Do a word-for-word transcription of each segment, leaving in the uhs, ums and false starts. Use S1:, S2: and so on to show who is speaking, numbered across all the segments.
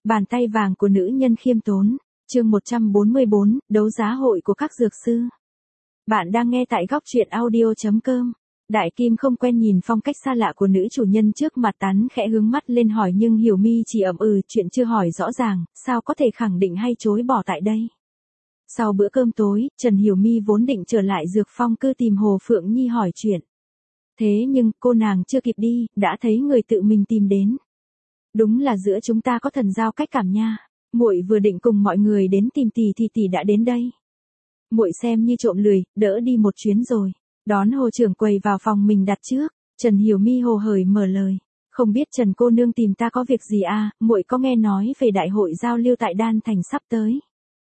S1: Bàn tay vàng của nữ nhân khiêm tốn, chương một trăm bốn mươi bốn, đấu giá hội của các dược sư. Bạn đang nghe tại góc truyện audio chấm com. Đại Kim không quen nhìn phong cách xa lạ của nữ chủ nhân trước mặt, tán khẽ hướng mắt lên hỏi, nhưng Hiểu Mi chỉ ậm ừ, chuyện chưa hỏi rõ ràng, sao có thể khẳng định hay chối bỏ tại đây. Sau bữa cơm tối, Trần Hiểu Mi vốn định trở lại Dược Phong cư tìm Hồ Phượng Nhi hỏi chuyện. Thế nhưng, cô nàng chưa kịp đi, đã thấy người tự mình tìm đến. Đúng là giữa chúng ta có thần giao cách cảm nha. Muội vừa định cùng mọi người đến tìm tỷ thì tỷ đã đến đây. Muội xem như trộm lười, đỡ đi một chuyến rồi. Đón Hồ trưởng quầy vào phòng mình đặt trước, Trần Hiểu Mi hồ hởi mở lời. Không biết Trần cô nương tìm ta có việc gì à, muội có nghe nói về đại hội giao lưu tại Đan Thành sắp tới.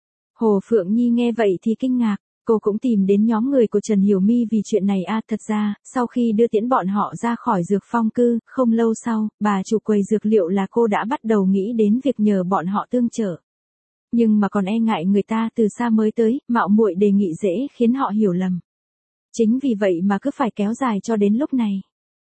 S1: Hồ Phượng Nhi nghe vậy thì kinh ngạc. Cô cũng tìm đến nhóm người của Trần Hiểu Mi vì chuyện này à, thật ra, sau khi đưa tiễn bọn họ ra khỏi Dược Phong cư, không lâu sau, bà chủ quầy dược liệu là cô đã bắt đầu nghĩ đến việc nhờ bọn họ tương trợ. Nhưng mà còn e ngại người ta từ xa mới tới, mạo muội đề nghị dễ khiến họ hiểu lầm. Chính vì vậy mà cứ phải kéo dài cho đến lúc này.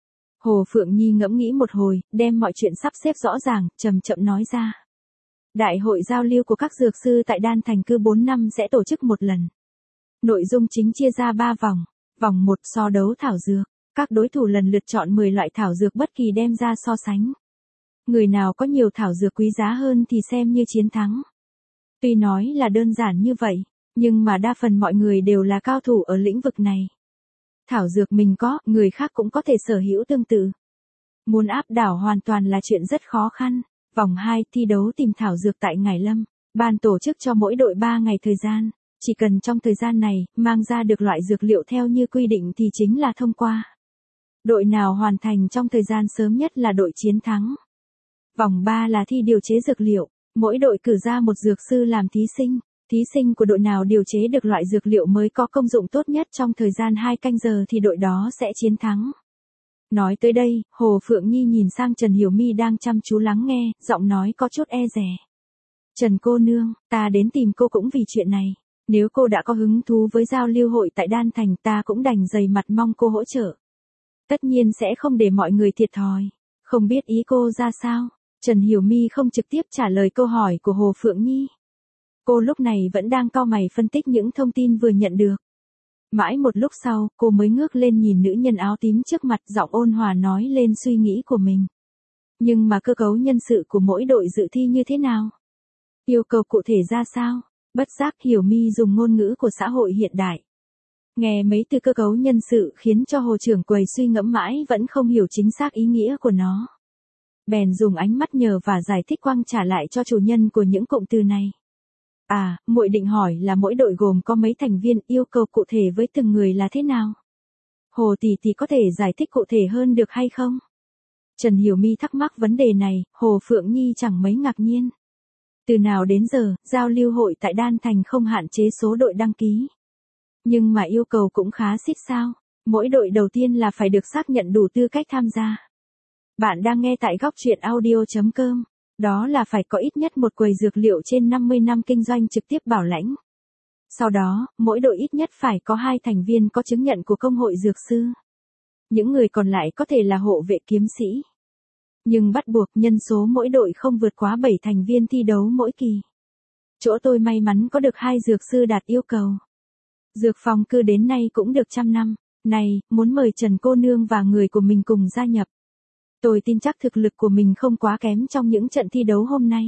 S1: Hồ Phượng Nhi ngẫm nghĩ một hồi, đem mọi chuyện sắp xếp rõ ràng, chậm chậm nói ra. Đại hội giao lưu của các dược sư tại Đan Thành cứ bốn năm sẽ tổ chức một lần. Nội dung chính chia ra ba vòng. Vòng một so đấu thảo dược. Các đối thủ lần lượt chọn mười loại thảo dược bất kỳ đem ra so sánh. Người nào có nhiều thảo dược quý giá hơn thì xem như chiến thắng. Tuy nói là đơn giản như vậy, nhưng mà đa phần mọi người đều là cao thủ ở lĩnh vực này. Thảo dược mình có, người khác cũng có thể sở hữu tương tự. Muốn áp đảo hoàn toàn là chuyện rất khó khăn. Vòng hai thi đấu tìm thảo dược tại Ngải Lâm. Ban tổ chức cho mỗi đội ba ngày thời gian. Chỉ cần trong thời gian này, mang ra được loại dược liệu theo như quy định thì chính là thông qua. Đội nào hoàn thành trong thời gian sớm nhất là đội chiến thắng. Vòng ba là thi điều chế dược liệu. Mỗi đội cử ra một dược sư làm thí sinh. Thí sinh của đội nào điều chế được loại dược liệu mới có công dụng tốt nhất trong thời gian hai canh giờ thì đội đó sẽ chiến thắng. Nói tới đây, Hồ Phượng Nhi nhìn sang Trần Hiểu Mi đang chăm chú lắng nghe, giọng nói có chút e dè. Trần cô nương, ta đến tìm cô cũng vì chuyện này. Nếu cô đã có hứng thú với giao lưu hội tại Đan Thành, ta cũng đành dày mặt mong cô hỗ trợ. Tất nhiên sẽ không để mọi người thiệt thòi. Không biết ý cô ra sao? Trần Hiểu Mi không trực tiếp trả lời câu hỏi của Hồ Phượng Nhi. Cô lúc này vẫn đang cau mày phân tích những thông tin vừa nhận được. Mãi một lúc sau, cô mới ngước lên nhìn nữ nhân áo tím trước mặt, giọng ôn hòa nói lên suy nghĩ của mình. Nhưng mà cơ cấu nhân sự của mỗi đội dự thi như thế nào? Yêu cầu cụ thể ra sao? Bất giác Hiểu Mi dùng ngôn ngữ của xã hội hiện đại. Nghe mấy từ cơ cấu nhân sự khiến cho Hồ trưởng quầy suy ngẫm mãi vẫn không hiểu chính xác ý nghĩa của nó. Bèn dùng ánh mắt nhờ và giải thích quang trả lại cho chủ nhân của những cụm từ này. À, muội định hỏi là mỗi đội gồm có mấy thành viên, yêu cầu cụ thể với từng người là thế nào? Hồ tỷ tỷ có thể giải thích cụ thể hơn được hay không? Trần Hiểu Mi thắc mắc vấn đề này, Hồ Phượng Nhi chẳng mấy ngạc nhiên. Từ nào đến giờ, giao lưu hội tại Đan Thành không hạn chế số đội đăng ký. Nhưng mà yêu cầu cũng khá xít sao. Mỗi đội đầu tiên là phải được xác nhận đủ tư cách tham gia. Bạn đang nghe tại góc truyện audio chấm com. Đó là phải có ít nhất một quầy dược liệu trên năm mươi năm kinh doanh trực tiếp bảo lãnh. Sau đó, mỗi đội ít nhất phải có hai thành viên có chứng nhận của công hội dược sư. Những người còn lại có thể là hộ vệ kiếm sĩ. Nhưng bắt buộc nhân số mỗi đội không vượt quá bảy thành viên thi đấu mỗi kỳ. Chỗ tôi may mắn có được hai dược sư đạt yêu cầu. Dược Phong cư đến nay cũng được trăm năm. Này, muốn mời Trần cô nương và người của mình cùng gia nhập. Tôi tin chắc thực lực của mình không quá kém trong những trận thi đấu hôm nay.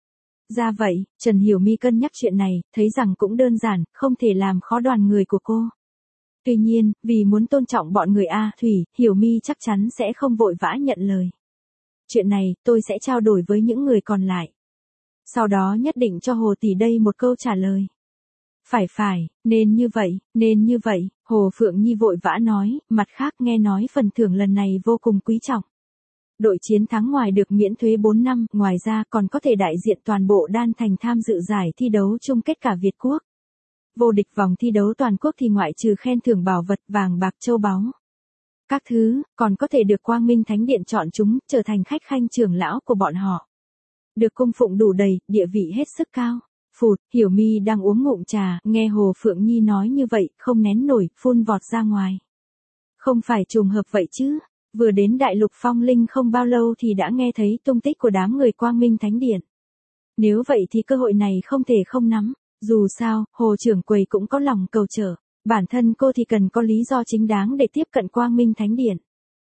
S1: Ra vậy, Trần Hiểu Mi cân nhắc chuyện này, thấy rằng cũng đơn giản, không thể làm khó đoàn người của cô. Tuy nhiên, vì muốn tôn trọng bọn người A Thủy, Hiểu Mi chắc chắn sẽ không vội vã nhận lời. Chuyện này, tôi sẽ trao đổi với những người còn lại. Sau đó nhất định cho Hồ tỷ đây một câu trả lời. Phải phải, nên như vậy, nên như vậy, Hồ Phượng Nhi vội vã nói, mặt khác nghe nói phần thưởng lần này vô cùng quý trọng. Đội chiến thắng ngoài được miễn thuế bốn năm, ngoài ra còn có thể đại diện toàn bộ Đan Thành tham dự giải thi đấu chung kết cả Việt Quốc. Vô địch vòng thi đấu toàn quốc thì ngoại trừ khen thưởng bảo vật vàng bạc châu báu. Các thứ, còn có thể được Quang Minh Thánh Điện chọn chúng, trở thành khách khanh trưởng lão của bọn họ. Được cung phụng đủ đầy, địa vị hết sức cao. Phụt, Hiểu Mi đang uống ngụm trà, nghe Hồ Phượng Nhi nói như vậy, không nén nổi, phun vọt ra ngoài. Không phải trùng hợp vậy chứ, vừa đến Đại Lục Phong Linh không bao lâu thì đã nghe thấy tung tích của đám người Quang Minh Thánh Điện. Nếu vậy thì cơ hội này không thể không nắm. Dù sao, Hồ trưởng quầy cũng có lòng cầu trợ. Bản thân cô thì cần có lý do chính đáng để tiếp cận Quang Minh Thánh Điện.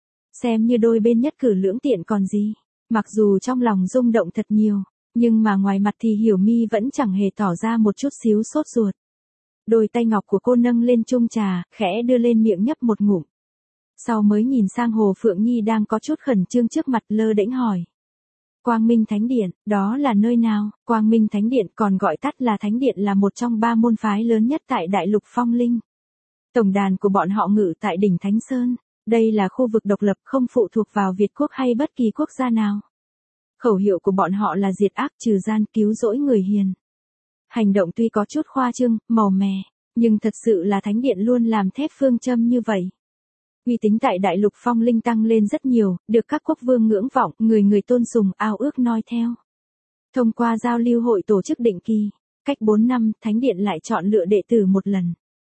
S1: Xem như đôi bên nhất cử lưỡng tiện còn gì. Mặc dù trong lòng rung động thật nhiều, nhưng mà ngoài mặt thì Hiểu Mi vẫn chẳng hề tỏ ra một chút xíu sốt ruột. Đôi tay ngọc của cô nâng lên chung trà, khẽ đưa lên miệng nhấp một ngụm. Sau mới nhìn sang Hồ Phượng Nhi đang có chút khẩn trương trước mặt, lơ đễnh hỏi. Quang Minh Thánh Điện, đó là nơi nào? Quang Minh Thánh Điện còn gọi tắt là Thánh Điện là một trong ba môn phái lớn nhất tại Đại Lục Phong Linh. Tổng đàn của bọn họ ngự tại đỉnh Thánh Sơn. Đây là khu vực độc lập không phụ thuộc vào Việt quốc hay bất kỳ quốc gia nào. Khẩu hiệu của bọn họ là diệt ác trừ gian, cứu rỗi người hiền. Hành động tuy có chút khoa trương, màu mè, nhưng thật sự là Thánh Điện luôn làm thép phương châm như vậy. Uy tín tại Đại Lục Phong Linh tăng lên rất nhiều, được các quốc vương ngưỡng vọng, người người tôn sùng, ao ước noi theo. Thông qua giao lưu hội tổ chức định kỳ, cách bốn năm, Thánh Điện lại chọn lựa đệ tử một lần.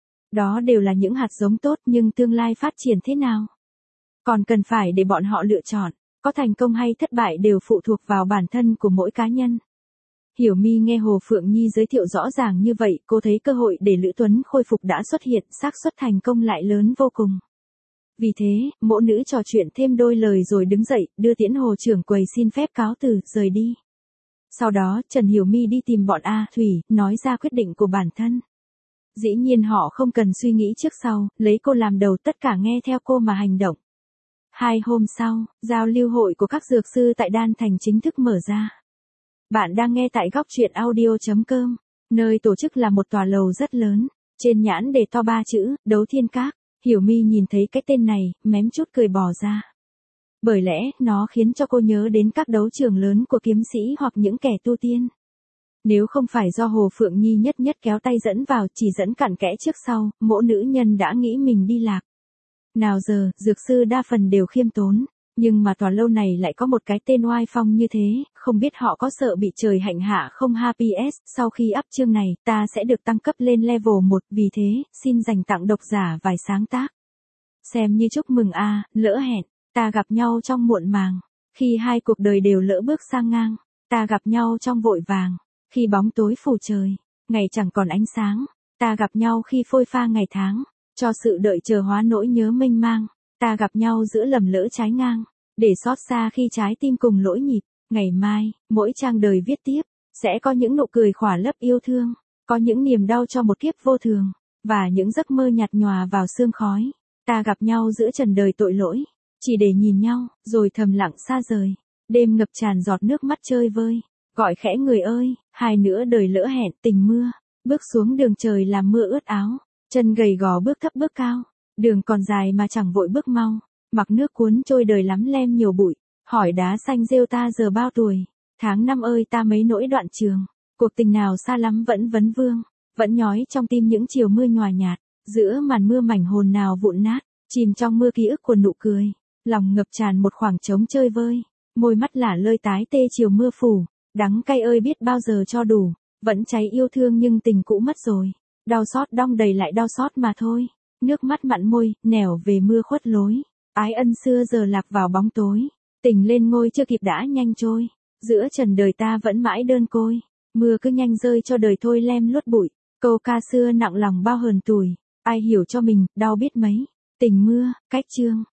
S1: Đó đều là những hạt giống tốt, nhưng tương lai phát triển thế nào? Còn cần phải để bọn họ lựa chọn, có thành công hay thất bại đều phụ thuộc vào bản thân của mỗi cá nhân. Hiểu Mi nghe Hồ Phượng Nhi giới thiệu rõ ràng như vậy, cô thấy cơ hội để Lữ Tuấn khôi phục đã xuất hiện, xác suất thành công lại lớn vô cùng. Vì thế, mỗ nữ trò chuyện thêm đôi lời rồi đứng dậy, đưa tiễn Hồ trưởng quầy xin phép cáo từ, rời đi. Sau đó, Trần Hiểu Mi đi tìm bọn A Thủy, nói ra quyết định của bản thân. Dĩ nhiên họ không cần suy nghĩ trước sau, lấy cô làm đầu, tất cả nghe theo cô mà hành động. Hai hôm sau, giao lưu hội của các dược sư tại Đan Thành chính thức mở ra. Bạn đang nghe tại góc truyện audio chấm com, nơi tổ chức là một tòa lầu rất lớn, trên nhãn đề to ba chữ, Đấu Thiên Các. Hiểu Mi nhìn thấy cái tên này, mém chút cười bỏ ra. Bởi lẽ, nó khiến cho cô nhớ đến các đấu trường lớn của kiếm sĩ hoặc những kẻ tu tiên. Nếu không phải do Hồ Phượng Nhi nhất nhất kéo tay dẫn vào, chỉ dẫn cặn kẽ trước sau, mỗi nữ nhân đã nghĩ mình đi lạc. Nào giờ, dược sư đa phần đều khiêm tốn, nhưng mà tòa lâu này lại có một cái tên oai phong như thế, không biết họ có sợ bị trời hạnh hạ không ha. pê ét, sau khi up chương này, ta sẽ được tăng cấp lên level một, vì thế, xin dành tặng độc giả vài sáng tác. Xem như chúc mừng a, lỡ hẹn, ta gặp nhau trong muộn màng, khi hai cuộc đời đều lỡ bước sang ngang, ta gặp nhau trong vội vàng, khi bóng tối phủ trời, ngày chẳng còn ánh sáng, ta gặp nhau khi phôi pha ngày tháng, cho sự đợi chờ hóa nỗi nhớ mênh mang, ta gặp nhau giữa lầm lỡ trái ngang, để xót xa khi trái tim cùng lỗi nhịp, ngày mai, mỗi trang đời viết tiếp, sẽ có những nụ cười khỏa lấp yêu thương, có những niềm đau cho một kiếp vô thường, và những giấc mơ nhạt nhòa vào sương khói, ta gặp nhau giữa trần đời tội lỗi, chỉ để nhìn nhau, rồi thầm lặng xa rời, đêm ngập tràn giọt nước mắt chơi vơi. Gọi khẽ người ơi, hai nữa đời lỡ hẹn, tình mưa, bước xuống đường trời làm mưa ướt áo, chân gầy gò bước thấp bước cao, đường còn dài mà chẳng vội bước mau, mặc nước cuốn trôi đời lắm lem nhiều bụi, hỏi đá xanh rêu ta giờ bao tuổi, tháng năm ơi ta mấy nỗi đoạn trường, cuộc tình nào xa lắm vẫn vấn vương, vẫn nhói trong tim những chiều mưa nhòa nhạt, giữa màn mưa mảnh hồn nào vụn nát, chìm trong mưa ký ức của nụ cười, lòng ngập tràn một khoảng trống chơi vơi, môi mắt lả lơi tái tê chiều mưa phủ. Đắng cay ơi biết bao giờ cho đủ, vẫn cháy yêu thương nhưng tình cũ mất rồi, đau xót đong đầy lại đau xót mà thôi, nước mắt mặn môi, nẻo về mưa khuất lối, ái ân xưa giờ lạc vào bóng tối, tình lên ngôi chưa kịp đã nhanh trôi, giữa trần đời ta vẫn mãi đơn côi, mưa cứ nhanh rơi cho đời thôi lem luốt bụi, câu ca xưa nặng lòng bao hờn tủi, ai hiểu cho mình, đau biết mấy, tình mưa, cách chương.